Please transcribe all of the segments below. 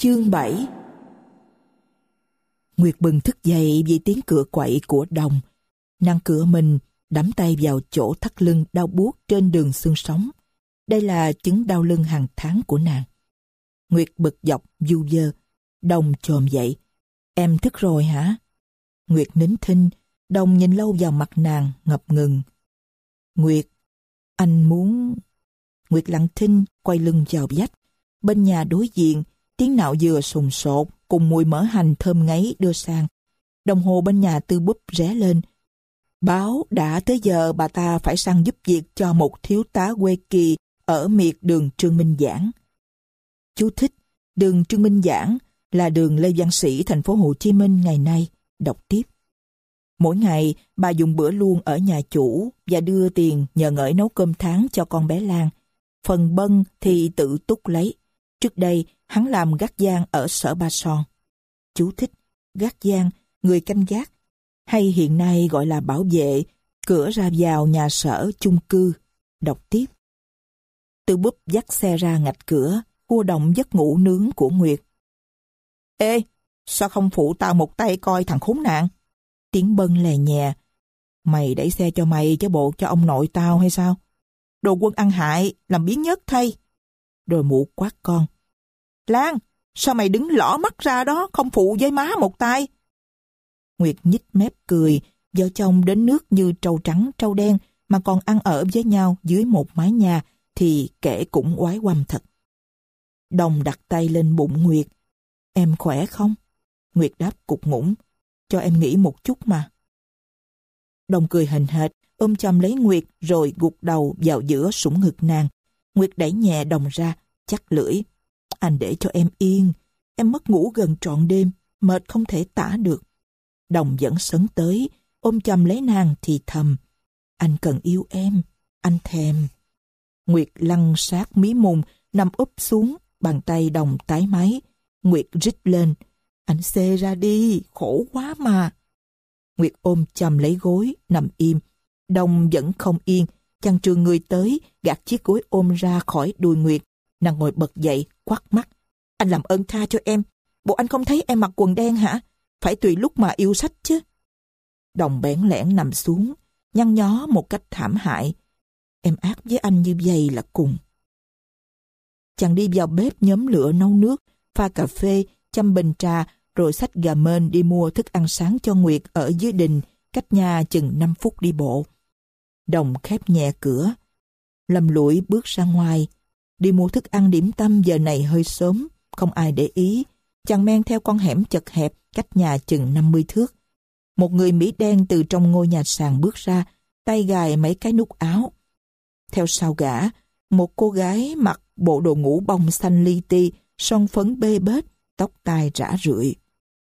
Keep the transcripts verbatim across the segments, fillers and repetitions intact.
Chương bảy. Nguyệt bừng thức dậy vì tiếng cựa quậy của Đồng. Nàng cựa mình, đắm tay vào chỗ thắt lưng đau buốt trên đường xương sống. Đây là chứng đau lưng hàng tháng của nàng. Nguyệt bực dọc du vơ. Đồng chồm dậy. Em thức rồi hả? Nguyệt nín thinh. Đồng nhìn lâu vào mặt nàng, ngập ngừng. Nguyệt, anh muốn... Nguyệt lặng thinh, quay lưng vào vách. Bên nhà đối diện, tiếng nạo dừa sùng sột cùng mùi mỡ hành thơm ngấy đưa sang. Đồng hồ bên nhà Tư Búp ré lên. Báo đã tới giờ bà ta phải sang giúp việc cho một thiếu tá quê kỳ ở miệt đường Trương Minh Giảng. Chú thích: đường Trương Minh Giảng là đường Lê Văn Sĩ, thành phố Hồ Chí Minh ngày nay. Đọc tiếp. Mỗi ngày bà dùng bữa luôn ở nhà chủ và đưa tiền nhờ ngởi nấu cơm tháng cho con bé Lan. Phần bân thì tự túc lấy. Trước đây hắn làm gác giang ở sở Ba Son. Chú thích: gác giang, người canh gác, hay hiện nay gọi là bảo vệ, cửa ra vào nhà sở chung cư. Đọc tiếp. Tư Búp dắt xe ra ngạch cửa, cua động giấc ngủ nướng của Nguyệt. Ê, sao không phụ tao một tay coi thằng khốn nạn? Tiếng Bân lè nhẹ. Mày đẩy xe cho mày chứ bộ cho ông nội tao hay sao? Đồ quân ăn hại, làm biến nhất thay. Rồi mụ quát con. Lan, sao mày đứng lõ mắt ra đó, không phụ với má một tay? Nguyệt nhích mép cười, vợ chồng đến nước như trâu trắng trâu đen mà còn ăn ở với nhau dưới một mái nhà thì kể cũng oái oăm thật. Đồng đặt tay lên bụng Nguyệt. Em khỏe không? Nguyệt đáp cục ngủng. Cho em nghỉ một chút mà. Đồng cười hềnh hệt, ôm chầm lấy Nguyệt rồi gục đầu vào giữa sủng ngực nàng. Nguyệt đẩy nhẹ Đồng ra, chắc lưỡi. Anh để cho em yên. Em mất ngủ gần trọn đêm, mệt không thể tả được. Đồng vẫn sấn tới, ôm chầm lấy nàng thì thầm. Anh cần yêu em, anh thèm. Nguyệt lăn sát mí mùng, nằm úp xuống, bàn tay Đồng tái máy. Nguyệt rít lên. Anh xê ra đi, khổ quá mà. Nguyệt ôm chầm lấy gối, nằm im. Đồng vẫn không yên, chàng trường người tới, gạt chiếc gối ôm ra khỏi đùi Nguyệt. Nàng ngồi bật dậy, quắt mắt. Anh làm ơn tha cho em. Bộ anh không thấy em mặc quần đen hả? Phải tùy lúc mà yêu sách chứ. Đồng bẽn lẽn nằm xuống, nhăn nhó một cách thảm hại. Em ác với anh như vậy là cùng. Chàng đi vào bếp nhóm lửa nấu nước, pha cà phê, chăm bình trà, rồi xách gà mên đi mua thức ăn sáng cho Nguyệt ở dưới đình, cách nhà chừng năm phút đi bộ. Đồng khép nhẹ cửa. Lầm lũi bước ra ngoài. Đi mua thức ăn điểm tâm giờ này hơi sớm, không ai để ý. Chàng men theo con hẻm chật hẹp, cách nhà chừng năm mươi thước. Một người Mỹ đen từ trong ngôi nhà sàn bước ra, tay gài mấy cái nút áo. Theo sau gã, một cô gái mặc bộ đồ ngủ bông xanh li ti, son phấn bê bết, tóc tai rã rượi.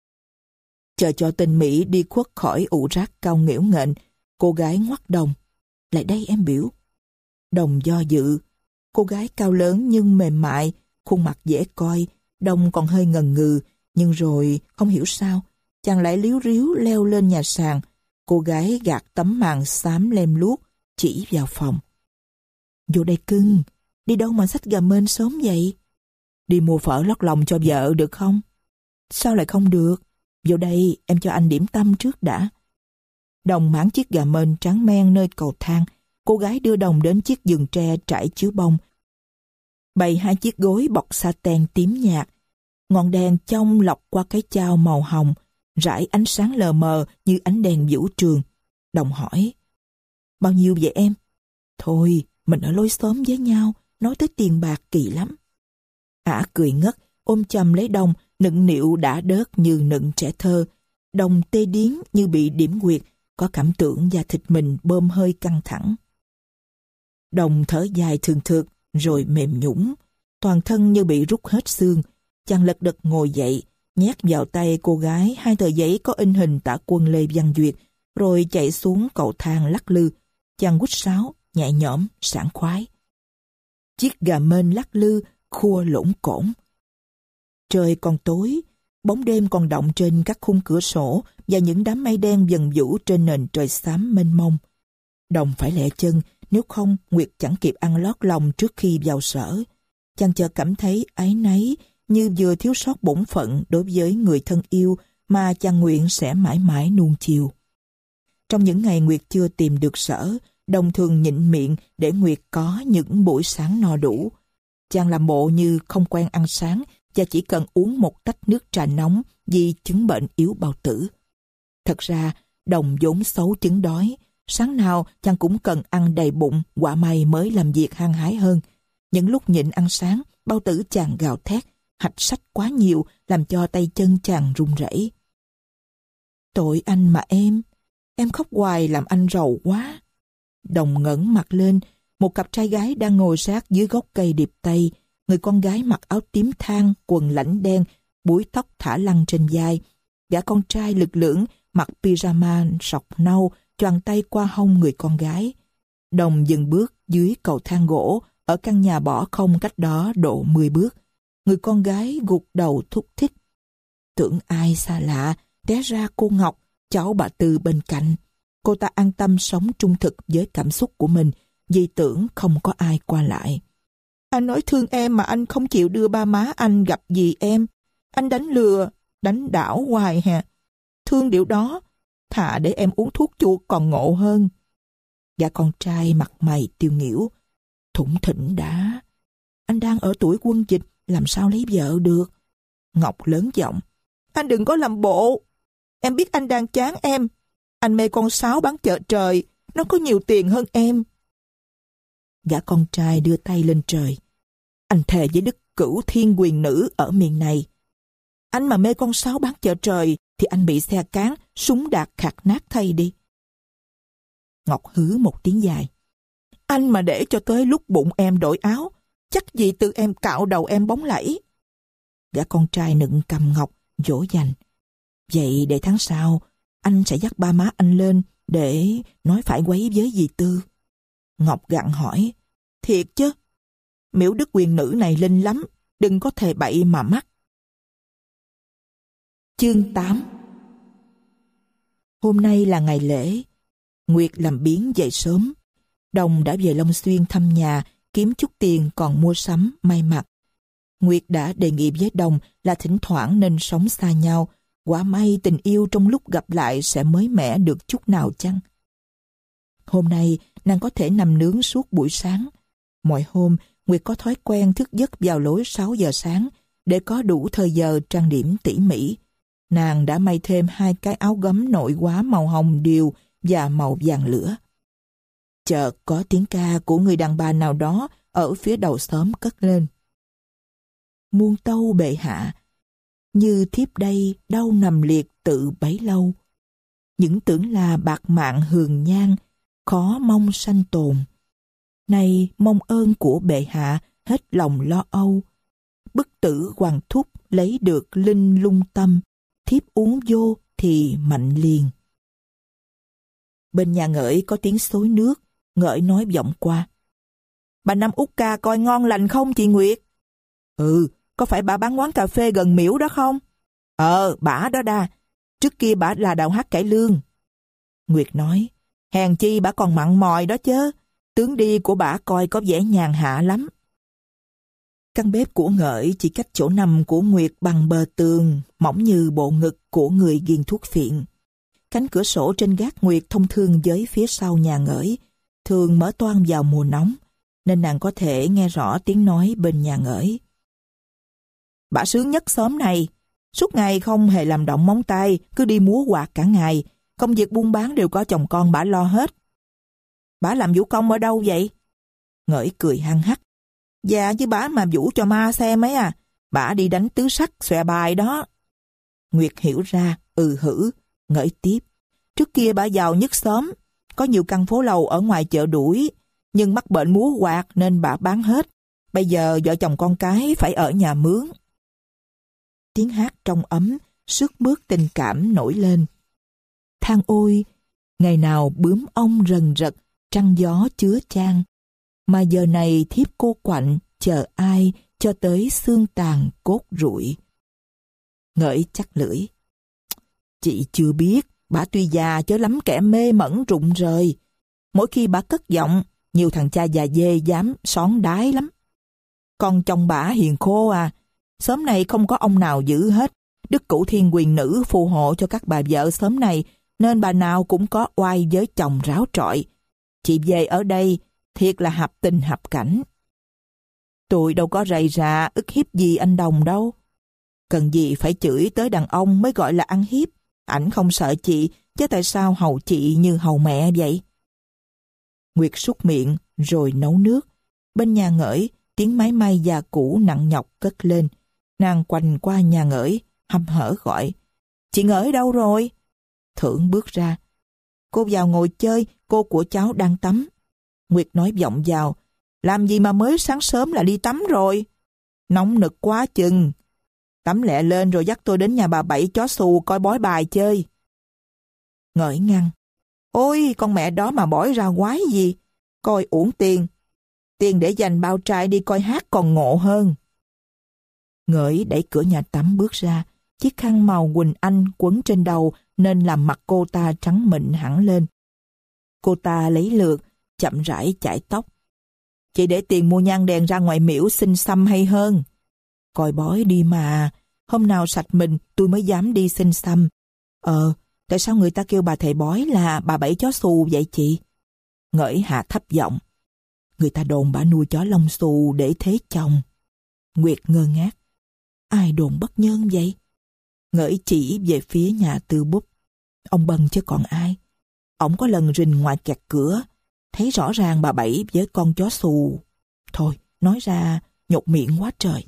Chờ cho tên Mỹ đi khuất khỏi ụ rác cao nghễu nghệch, cô gái ngoắt Đồng. Lại đây em biểu. Đồng do dự. Cô gái cao lớn nhưng mềm mại, khuôn mặt dễ coi. Đồng còn hơi ngần ngừ, nhưng rồi không hiểu sao, chàng lại líu ríu leo lên nhà sàn. Cô gái gạt tấm màn xám lem luốc, chỉ vào phòng. Vô đây cưng, đi đâu mà xách gà mên sớm vậy? Đi mua phở lót lòng cho vợ được không? Sao lại không được? Vô đây em cho anh điểm tâm trước đã. Đồng máng chiếc gà mên trắng men nơi cầu thang. Cô gái đưa Đồng đến chiếc giường tre trải chiếu bông. Bày hai chiếc gối bọc sa ten tím nhạt. Ngọn đèn trong lọc qua cái chao màu hồng, rải ánh sáng lờ mờ như ánh đèn vũ trường. Đồng hỏi. Bao nhiêu vậy em? Thôi, mình ở lối xóm với nhau, nói tới tiền bạc kỳ lắm. Ả cười ngất, ôm chầm lấy Đồng, nựng nịu đã đớt như nựng trẻ thơ. Đồng tê điếng như bị điểm quyệt, có cảm tưởng da thịt mình bơm hơi căng thẳng. Đồng thở dài thường thượt, rồi mềm nhũn, toàn thân như bị rút hết xương. Chàng lật đật ngồi dậy, nhét vào tay cô gái hai tờ giấy có in hình tả quân Lê Văn Duyệt, rồi chạy xuống cầu thang lắc lư. Chàng quýt sáo, nhẹ nhõm, sảng khoái. Chiếc gà mên lắc lư, khua lỗn cỗn. Trời còn tối, bóng đêm còn đọng trên các khung cửa sổ và những đám mây đen dần vũ trên nền trời xám mênh mông. Đồng phải lẹ chân, nếu không Nguyệt chẳng kịp ăn lót lòng trước khi vào sở. Chàng chợt cảm thấy áy náy như vừa thiếu sót bổn phận đối với người thân yêu mà chàng nguyện sẽ mãi mãi nuông chiều. Trong những ngày Nguyệt chưa tìm được Sở, Đồng thường nhịn miệng để Nguyệt có những buổi sáng no đủ. Chàng làm bộ như không quen ăn sáng và chỉ cần uống một tách nước trà nóng vì chứng bệnh yếu bao tử. Thật ra, Đồng vốn xấu chứng đói. Sáng nào chàng cũng cần ăn đầy bụng, quả may mới làm việc hăng hái hơn. Những lúc nhịn ăn sáng, bao tử chàng gào thét, hạch sách quá nhiều làm cho tay chân chàng run rẩy. Tội anh mà em, em khóc hoài làm anh rầu quá. Đồng ngẩng mặt lên, một cặp trai gái đang ngồi sát dưới gốc cây điệp tây. Người con gái mặc áo tím than, quần lãnh đen, búi tóc thả lăn trên vai. Gã con trai lực lưỡng mặc pyjama sọc nâu, choàng tay qua hông người con gái. Đồng dừng bước dưới cầu thang gỗ ở căn nhà bỏ không cách đó độ mười bước. Người con gái gục đầu thúc thích. Tưởng ai xa lạ, té ra cô Ngọc, cháu bà Tư bên cạnh. Cô ta an tâm sống trung thực với cảm xúc của mình, vì tưởng không có ai qua lại. Anh nói thương em mà anh không chịu đưa ba má anh gặp dì em. Anh đánh lừa, đánh đảo hoài hè. Thương điều đó, thà để em uống thuốc chuột còn ngộ hơn. Gã con trai mặt mày tiêu nghỉu. Thủng thỉnh đã. Anh đang ở tuổi quân dịch, làm sao lấy vợ được? Ngọc lớn giọng. Anh đừng có làm bộ. Em biết anh đang chán em. Anh mê con sáo bán chợ trời, nó có nhiều tiền hơn em. Gã con trai đưa tay lên trời. Anh thề với đức cửu thiên quyền nữ ở miền này. Anh mà mê con sáo bán chợ trời thì anh bị xe cán, súng đạn khạc nát thay đi. Ngọc hứ một tiếng dài. Anh mà để cho tới lúc bụng em đổi áo, chắc gì tự em cạo đầu em bóng lẫy. Gã con trai nựng cầm Ngọc, dỗ dành. Vậy để tháng sau, anh sẽ dắt ba má anh lên để nói phải quấy với dì Tư. Ngọc gặng hỏi. Thiệt chứ? Miễu đức quyền nữ này linh lắm, đừng có thề bậy mà mắc. Chương tám. Hôm nay là ngày lễ. Nguyệt làm biếng dậy sớm. Đồng đã về Long Xuyên thăm nhà, kiếm chút tiền còn mua sắm, may mặc. Nguyệt đã đề nghị với Đồng là thỉnh thoảng nên sống xa nhau. Quả may tình yêu trong lúc gặp lại sẽ mới mẻ được chút nào chăng? Hôm nay, nàng có thể nằm nướng suốt buổi sáng. Mọi hôm, Nguyệt có thói quen thức giấc vào lối sáu giờ sáng để có đủ thời giờ trang điểm tỉ mỉ. Nàng đã may thêm hai cái áo gấm nội quá màu hồng điều và màu vàng lửa. Chợt có tiếng ca của người đàn bà nào đó ở phía đầu xóm cất lên. Muôn tâu bệ hạ, như thiếp đây đau nằm liệt tự bấy lâu. Những tưởng là bạc mạng hường nhang, khó mong sanh tồn. Nay mong ơn của bệ hạ hết lòng lo âu. Bức tử hoàng thúc lấy được linh lung tâm, thiếp uống vô thì mạnh liền. Bên nhà Ngợi có tiếng xối nước, Ngợi nói vọng qua. Bà Năm út ca coi ngon lành không chị Nguyệt? Ừ, có phải bà bán quán cà phê gần miễu đó không? Ờ, bả đó đa. Trước kia bả là đạo hát cải lương. Nguyệt nói, hèn chi bả còn mặn mòi đó chứ. Tướng đi của bả coi có vẻ nhàn hạ lắm. Căn bếp của Ngợi chỉ cách chỗ nằm của Nguyệt bằng bờ tường, mỏng như bộ ngực của người ghiền thuốc phiện. Cánh cửa sổ trên gác Nguyệt thông thương với phía sau nhà Ngợi, thường mở toang vào mùa nóng, nên nàng có thể nghe rõ tiếng nói bên nhà Ngợi. Bả sướng nhất xóm này, suốt ngày không hề làm động móng tay, cứ đi múa quạt cả ngày, công việc buôn bán đều có chồng con bả lo hết. Bả làm vũ công ở đâu vậy? Ngợi cười hăng hắc. Dạ chứ bả mà vũ cho ma xem ấy à, bả đi đánh tứ sắc xòe bài đó. Nguyệt hiểu ra, ừ hử, Ngợi tiếp. Trước kia bả giàu nhất xóm, có nhiều căn phố lầu ở ngoài chợ đuổi, nhưng mắc bệnh múa quạt nên bả bán hết. Bây giờ vợ chồng con cái phải ở nhà mướn. Tiếng hát trong ấm, sức mướt tình cảm nổi lên. Than ôi, ngày nào bướm ong rần rật, trăng gió chứa chan. Mà giờ này thiếp cô quạnh, chờ ai cho tới xương tàn cốt rụi. Ngợi chắc lưỡi. Chị chưa biết, bả tuy già chớ lắm kẻ mê mẩn rụng rời. Mỗi khi bả cất giọng, nhiều thằng cha già dê dám xón đái lắm. Con chồng bả hiền khô à, Xóm này không có ông nào giữ hết. Đức Cửu Thiên Quyền Nữ phù hộ cho các bà vợ xóm này, nên bà nào cũng có oai với chồng ráo trọi. Chị về ở đây, thiệt là hợp tình hợp cảnh. Tôi đâu có rầy rà, ức hiếp gì anh Đồng đâu. Cần gì phải chửi tới đàn ông mới gọi là ăn hiếp. Ảnh không sợ chị, chứ tại sao hầu chị như hầu mẹ vậy? Nguyệt súc miệng, rồi nấu nước. Bên nhà Ngỡi, tiếng máy may già cũ nặng nhọc cất lên. Nàng quanh qua nhà Ngỡi, hăm hở gọi. Chị Ngỡi đâu rồi? Thưởng bước ra. Cô vào ngồi chơi, cô của cháu đang tắm. Nguyệt nói vọng vào. Làm gì mà mới sáng sớm là đi tắm rồi? Nóng nực quá chừng. Tắm lẹ lên rồi dắt tôi đến nhà bà Bảy chó xù coi bói bài chơi. Ngỡi ngăn. Ôi, con mẹ đó mà bói ra quái gì? Coi uổng tiền. Tiền để dành bao trai đi coi hát còn ngộ hơn. Ngỡi đẩy cửa nhà tắm bước ra. Chiếc khăn màu Quỳnh Anh quấn trên đầu nên làm mặt cô ta trắng mịn hẳn lên. Cô ta lấy lượt, chậm rãi chải tóc. Chị để tiền mua nhang đèn ra ngoài miễu xin xăm hay hơn. Coi bói đi mà. Hôm nào sạch mình tôi mới dám đi xin xăm. Ờ, tại sao người ta kêu bà thầy bói là bà Bảy chó xù vậy chị? Ngỡi hạ thấp giọng. Người ta đồn bà nuôi chó lông xù để thế chồng. Nguyệt ngơ ngác. Ai đồn bất nhân vậy? Ngỡi chỉ về phía nhà Tư Búp. Ông Bân chứ còn ai. Ông có lần rình ngoài kẹt cửa, thấy rõ ràng bà Bảy với con chó xù. Thôi, nói ra nhột miệng quá trời.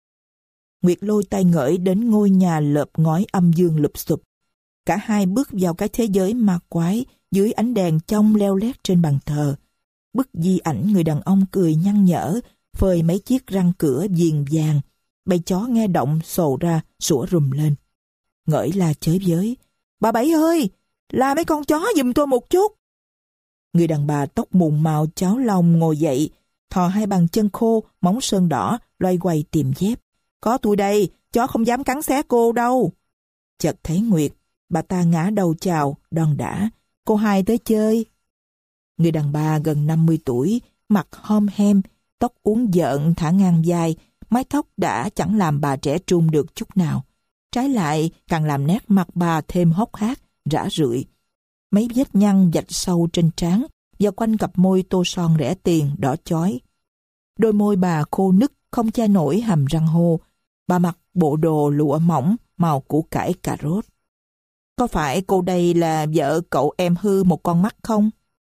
Nguyệt lôi tay Ngỡi đến ngôi nhà lợp ngói âm dương lụp xụp. Cả hai bước vào cái thế giới ma quái dưới ánh đèn trong leo lét trên bàn thờ. Bức di ảnh người đàn ông cười nhăn nhở, phơi mấy chiếc răng cửa viền vàng. Bầy chó nghe động sồ ra, sủa rùm lên. Ngỡi la chới với. Bà Bảy ơi, la mấy con chó giùm tôi một chút. Người đàn bà tóc mụn màu cháo lòng ngồi dậy, thò hai bàn chân khô, móng sơn đỏ, loay quay tìm dép. Có tôi đây, chó không dám cắn xé cô đâu. Chợt thấy Nguyệt, bà ta ngã đầu chào, đòn đả. Cô hai tới chơi. Người đàn bà gần năm mươi tuổi, mặt hom hem, tóc uốn dợn thả ngang vai, mái tóc đã chẳng làm bà trẻ trung được chút nào. Trái lại, càng làm nét mặt bà thêm hốc hác, rã rượi. Mấy vết nhăn vạch sâu trên trán, và quanh cặp môi tô son rẻ tiền, đỏ chói. Đôi môi bà khô nứt, không che nổi hàm răng hô. Bà mặc bộ đồ lụa mỏng, màu củ cải cà rốt. Có phải cô đây là vợ cậu em hư một con mắt không?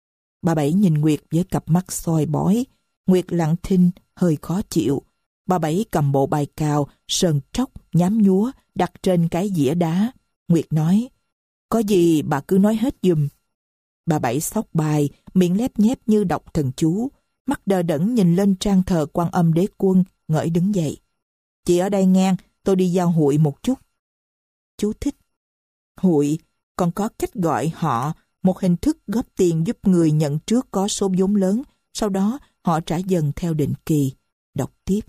Bà Bảy nhìn Nguyệt với cặp mắt soi bói. Nguyệt lặng thinh, hơi khó chịu. Bà Bảy cầm bộ bài cào, sờn tróc, nhám nhúa, đặt trên cái dĩa đá. Nguyệt nói, có gì bà cứ nói hết giùm. Bà Bảy xóc bài, miệng lép nhép như đọc thần chú. Mắt đờ đẫn nhìn lên trang thờ Quan Âm Đế Quân, Ngỡi đứng dậy. Chị ở đây ngang, tôi đi giao hụi một chút. Chú thích. Hụi còn có cách gọi họ, một hình thức góp tiền giúp người nhận trước có số vốn lớn, sau đó họ trả dần theo định kỳ. Đọc tiếp.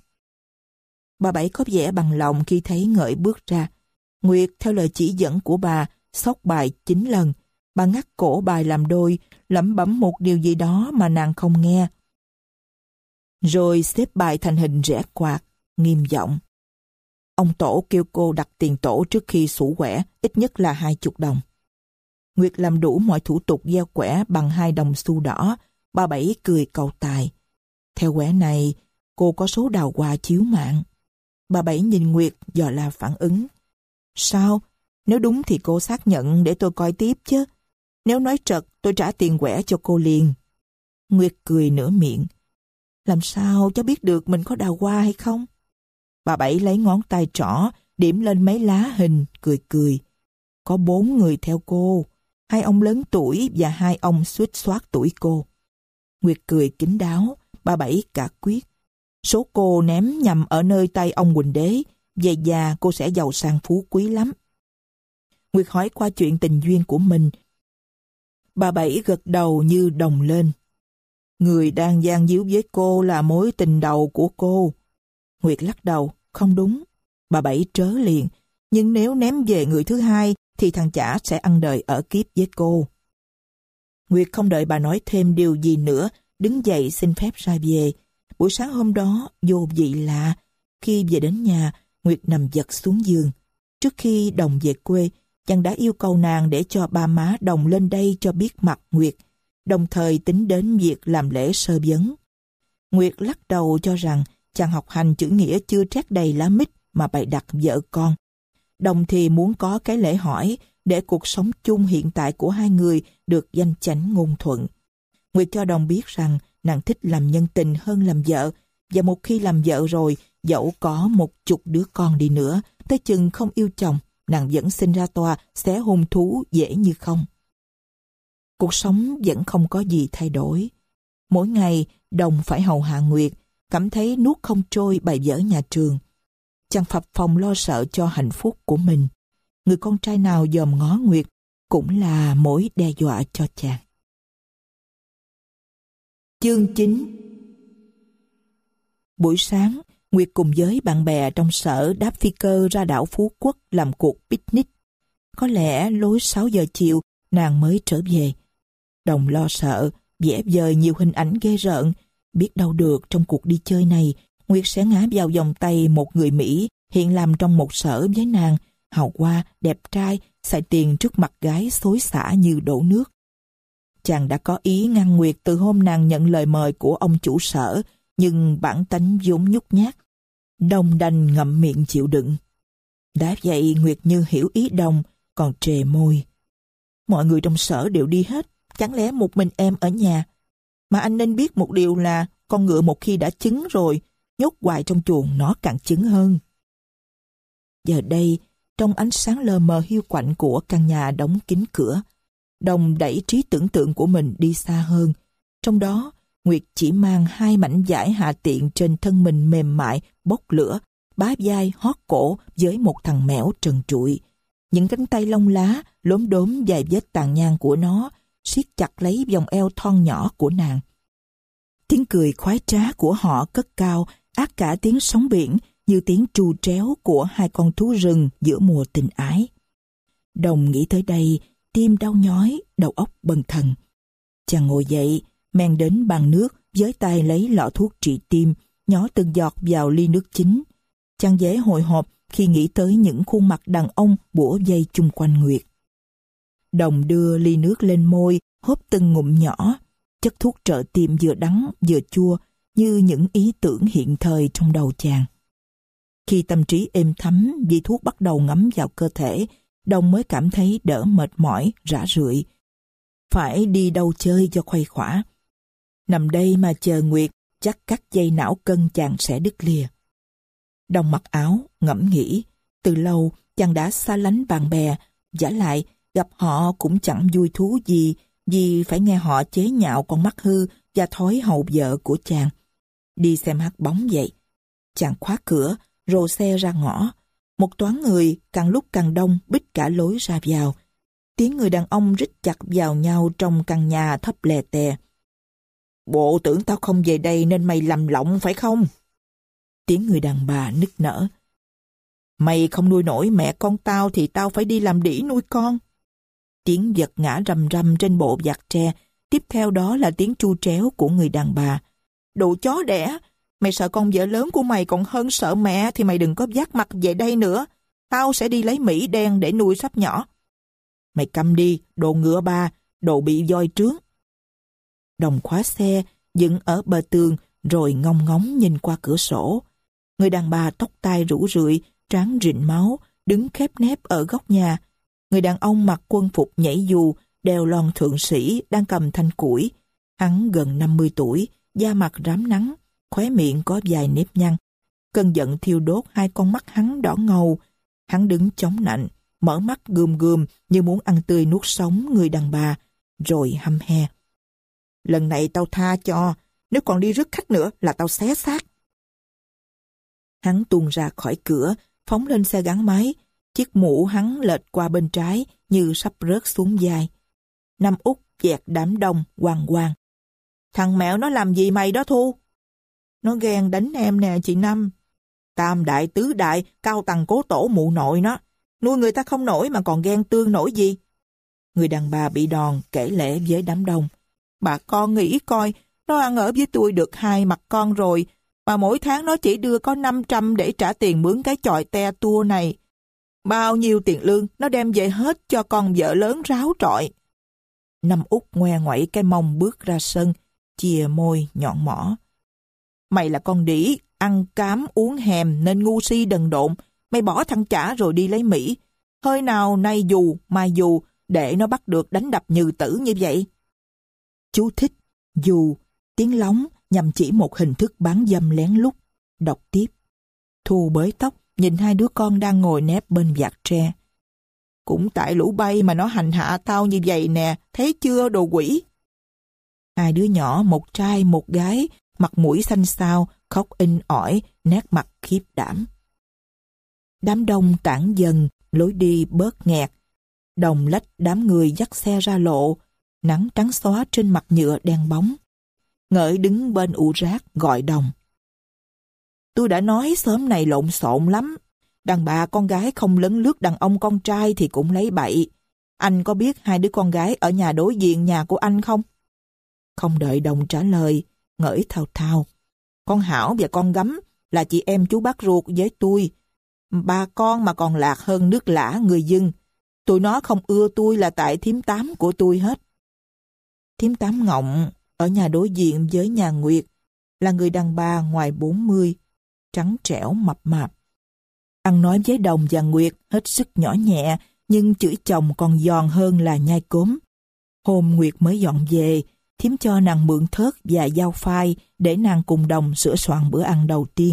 Bà Bảy có vẻ bằng lòng khi thấy Ngỡi bước ra. Nguyệt theo lời chỉ dẫn của bà, xóc bài chín lần. Bà ngắt cổ bài làm đôi, lẩm bẩm một điều gì đó mà nàng không nghe. Rồi xếp bài thành hình rẽ quạt, nghiêm giọng. Ông tổ kêu cô đặt tiền tổ trước khi xủ quẻ, ít nhất là hai chục đồng. Nguyệt làm đủ mọi thủ tục gieo quẻ bằng hai đồng xu đỏ. Bà Bảy cười cầu tài. Theo quẻ này, cô có số đào hoa chiếu mạng. Bà Bảy nhìn Nguyệt dò la phản ứng. Sao? Nếu đúng thì cô xác nhận để tôi coi tiếp chứ. Nếu nói trật, tôi trả tiền quẻ cho cô liền. Nguyệt cười nửa miệng. Làm sao cháu biết được mình có đào hoa hay không? Bà Bảy lấy ngón tay trỏ, điểm lên mấy lá hình, cười cười. Có bốn người theo cô, hai ông lớn tuổi và hai ông xuýt xoát tuổi cô. Nguyệt cười kín đáo, bà Bảy cả quyết. Số cô ném nhầm ở nơi tay ông Quỳnh Đế, về già cô sẽ giàu sang phú quý lắm. Nguyệt hỏi qua chuyện tình duyên của mình. Bà Bảy gật đầu như đồng lên. Người đang gian díu với cô là mối tình đầu của cô. Nguyệt lắc đầu, không đúng. Bà Bảy trớ liền, nhưng nếu ném về người thứ hai thì thằng chả sẽ ăn đời ở kiếp với cô. Nguyệt không đợi bà nói thêm điều gì nữa, đứng dậy xin phép ra về. Buổi sáng hôm đó vô vị lạ, khi về đến nhà, Nguyệt Nguyệt nằm giật xuống giường. Trước khi Đồng về quê, chàng đã yêu cầu nàng để cho ba má Đồng lên đây cho biết mặt Nguyệt, đồng thời tính đến việc làm lễ sơ vấn. Nguyệt lắc đầu cho rằng chàng học hành chữ nghĩa chưa trét đầy lá mít mà bày đặt vợ con. Đồng thì muốn có cái lễ hỏi để cuộc sống chung hiện tại của hai người được danh chánh ngôn thuận. Nguyệt cho Đồng biết rằng nàng thích làm nhân tình hơn làm vợ, và một khi làm vợ rồi, dẫu có một chục đứa con đi nữa, tới chừng không yêu chồng, nàng vẫn sinh ra toa xé hung thú dễ như không. Cuộc sống vẫn không có gì thay đổi. Mỗi ngày, Đồng phải hầu hạ Nguyệt, cảm thấy nuốt không trôi bài vở nhà trường. Chàng phập phồng lo sợ cho hạnh phúc của mình. Người con trai nào dòm ngó Nguyệt cũng là mối đe dọa cho chàng. Chương chín. Buổi sáng, Nguyệt cùng với bạn bè trong sở đáp phi cơ ra đảo Phú Quốc làm cuộc picnic. Có lẽ lối sáu giờ chiều nàng mới trở về. Đồng lo sợ, vẽ vời nhiều hình ảnh ghê rợn. Biết đâu được trong cuộc đi chơi này, Nguyệt sẽ ngã vào vòng tay một người Mỹ hiện làm trong một sở với nàng, hào hoa, đẹp trai, xài tiền trước mặt gái xối xả như đổ nước. Chàng đã có ý ngăn Nguyệt từ hôm nàng nhận lời mời của ông chủ sở, nhưng bản tánh vốn nhút nhát. Đồng đành ngậm miệng chịu đựng. Đã vậy Nguyệt như hiểu ý Đồng, còn trề môi. Mọi người trong sở đều đi hết, chẳng lẽ một mình em ở nhà? Mà anh nên biết một điều là con ngựa một khi đã trứng rồi, nhốt hoài trong chuồng nó càng trứng hơn. Giờ đây, trong ánh sáng lờ mờ hiu quạnh của căn nhà đóng kín cửa, Đồng đẩy trí tưởng tượng của mình đi xa hơn. Trong đó, Nguyệt chỉ mang hai mảnh vải hạ tiện trên thân mình mềm mại, bốc lửa, bá vai hót cổ với một thằng mèo trần trụi. Những cánh tay lông lá, lốm đốm dài vết tàn nhang của nó, siết chặt lấy vòng eo thon nhỏ của nàng. Tiếng cười khoái trá của họ cất cao, át cả tiếng sóng biển, như tiếng tru tréo của hai con thú rừng giữa mùa tình ái. Đồng nghĩ tới đây, tim đau nhói, đầu óc bần thần. Chàng ngồi dậy, men đến bàn nước, với tay lấy lọ thuốc trị tim, nhỏ từng giọt vào ly nước chính. Chàng dễ hồi hộp khi nghĩ tới những khuôn mặt đàn ông bủa vây chung quanh Nguyệt. Đồng đưa ly nước lên môi, hớp từng ngụm nhỏ. Chất thuốc trợ tim vừa đắng vừa chua, như những ý tưởng hiện thời trong đầu chàng. Khi tâm trí êm thấm vì thuốc bắt đầu ngấm vào cơ thể, Đồng mới cảm thấy đỡ mệt mỏi, rã rượi. Phải đi đâu chơi cho khuây khỏa. Nằm đây mà chờ Nguyệt, chắc cắt dây não cân chàng sẽ đứt lìa. Đồng mặc áo, ngẫm nghĩ. Từ lâu, chàng đã xa lánh bạn bè, vả lại, gặp họ cũng chẳng vui thú gì, vì phải nghe họ chế nhạo con mắt hư và thói hầu vợ của chàng. Đi xem hát bóng vậy. Chàng khóa cửa, rồ xe ra ngõ. Một toán người càng lúc càng đông bít cả lối ra vào. Tiếng người đàn ông rít chặt vào nhau trong căn nhà thấp lè tè. Bộ tưởng tao không về đây nên mày lầm lộng phải không? Tiếng người đàn bà nức nở. Mày không nuôi nổi mẹ con tao thì tao phải đi làm đĩ nuôi con. Tiếng vật ngã rầm rầm trên bộ vạt tre. Tiếp theo đó là tiếng tru tréo của người đàn bà. Đồ chó đẻ, mày sợ con vợ lớn của mày còn hơn sợ mẹ thì mày đừng có vác mặt về đây nữa. Tao sẽ đi lấy Mỹ đen để nuôi sắp nhỏ. Mày câm đi, đồ ngựa ba, đồ bị voi trướng. Đồng khóa xe, dựng ở bờ tường rồi ngông ngóng nhìn qua cửa sổ. Người đàn bà tóc tai rũ rượi, trán rịn máu, đứng khép nép ở góc nhà. Người đàn ông mặc quân phục nhảy dù, đeo lon thượng sĩ, đang cầm thanh củi. Hắn gần năm mươi tuổi, da mặt rám nắng, khóe miệng có vài nếp nhăn. Cơn giận thiêu đốt hai con mắt hắn đỏ ngầu. Hắn đứng chống nạnh, mở mắt gườm gườm như muốn ăn tươi nuốt sống người đàn bà, rồi hăm he. Lần này tao tha cho, nếu còn đi rước khách nữa là tao xé xác. Hắn tuôn ra khỏi cửa, phóng lên xe gắn máy. Chiếc mũ hắn lệch qua bên trái như sắp rớt xuống vai. Năm Út dẹt đám đông quàng quàng. Thằng mẹo nó làm gì mày đó Thu? Nó ghen đánh em nè chị Năm. Tam đại tứ đại, cao tầng cố tổ mụ nội nó. Nuôi người ta không nổi mà còn ghen tương nổi gì. Người đàn bà bị đòn kể lể với đám đông. Bà con nghĩ coi, nó ăn ở với tôi được hai mặt con rồi, mà mỗi tháng nó chỉ đưa có năm trăm để trả tiền mướn cái chòi te tua này. Bao nhiêu tiền lương nó đem về hết cho con vợ lớn ráo trọi. Năm Út ngoe ngoẩy cái mông bước ra sân, chìa môi nhọn mỏ. Mày là con đĩ, ăn cám uống hèm nên ngu si đần độn. Mày bỏ thằng chả rồi đi lấy Mỹ. Hơi nào nay dù, mai dù, để nó bắt được đánh đập như tử như vậy. Chú thích dù, tiếng lóng nhằm chỉ một hình thức bán dâm lén lút. Đọc tiếp. Thu bới tóc, nhìn hai đứa con đang ngồi nép bên vạt tre. Cũng tại lũ bay mà nó hành hạ tao như vậy nè, thấy chưa đồ quỷ. Hai đứa nhỏ, một trai một gái, mặt mũi xanh xao, khóc in ỏi, nét mặt khiếp đảm. Đám đông tản dần, lối đi bớt nghẹt. Đồng lách đám người dắt xe ra lộ, nắng trắng xóa trên mặt nhựa đen bóng. Ngợi đứng bên ụ rác gọi Đồng. Tôi đã nói xóm này lộn xộn lắm. Đàn bà con gái không lấn lướt đàn ông con trai thì cũng lấy bậy. Anh có biết hai đứa con gái ở nhà đối diện nhà của anh không? Không đợi Đồng trả lời, Ngỡi thao thao. Con Hảo và con Gấm là chị em chú bác ruột với tôi. Ba con mà còn lạc hơn nước lã người dân. Tụi nó không ưa tôi là tại thím Tám của tôi hết. Thím Tám Ngọng ở nhà đối diện với nhà Nguyệt là người đàn bà ngoài bốn mươi, trắng trẻo mập mạp. Ăn nói với Đồng và Nguyệt hết sức nhỏ nhẹ, nhưng chửi chồng còn giòn hơn là nhai cốm. Hôm Nguyệt mới dọn về, thím cho nàng mượn thớt và dao phai để nàng cùng Đồng sửa soạn bữa ăn đầu tiên.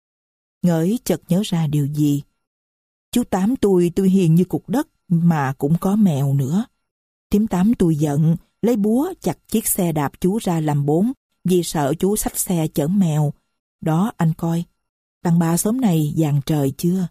Ngỡi chợt nhớ ra điều gì. Chú Tám tôi tôi hiền như cục đất mà cũng có mèo nữa. Thím Tám tôi giận, lấy búa chặt chiếc xe đạp chú ra làm bốn vì sợ chú xách xe chở mèo. Đó anh coi, đàn bà xóm này dàn trời chưa?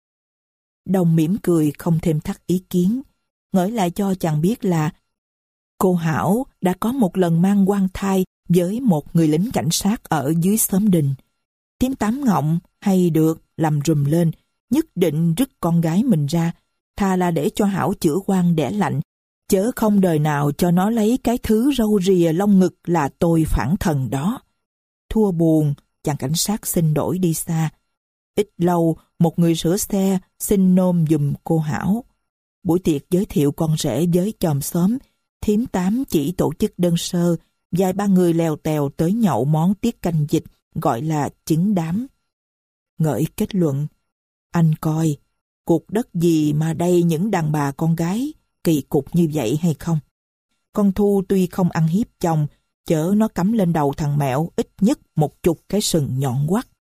Đồng mỉm cười không thêm thắt ý kiến. Ngỡi lại cho chàng biết là cô Hảo đã có một lần mang quan thai với một người lính cảnh sát ở dưới xóm Đình. Thím Tám Ngọng hay được làm rùm lên, nhất định rứt con gái mình ra, thà là để cho Hảo chữa quan đẻ lạnh, chớ không đời nào cho nó lấy cái thứ râu rìa lông ngực là tôi phản thần đó. Thua buồn, chàng cảnh sát xin đổi đi xa. Ít lâu, một người sửa xe xin nôm giùm cô Hảo. Buổi tiệc giới thiệu con rể với chòm xóm, thím Tám chỉ tổ chức đơn sơ, vài ba người lèo tèo tới nhậu món tiết canh vịt gọi là trứng đám. Ngỡi kết luận, anh coi, cuộc đất gì mà đây những đàn bà con gái kỳ cục như vậy hay không? Con Thu tuy không ăn hiếp chồng, chở nó cắm lên đầu thằng Mẹo ít nhất một chục cái sừng nhọn quắt.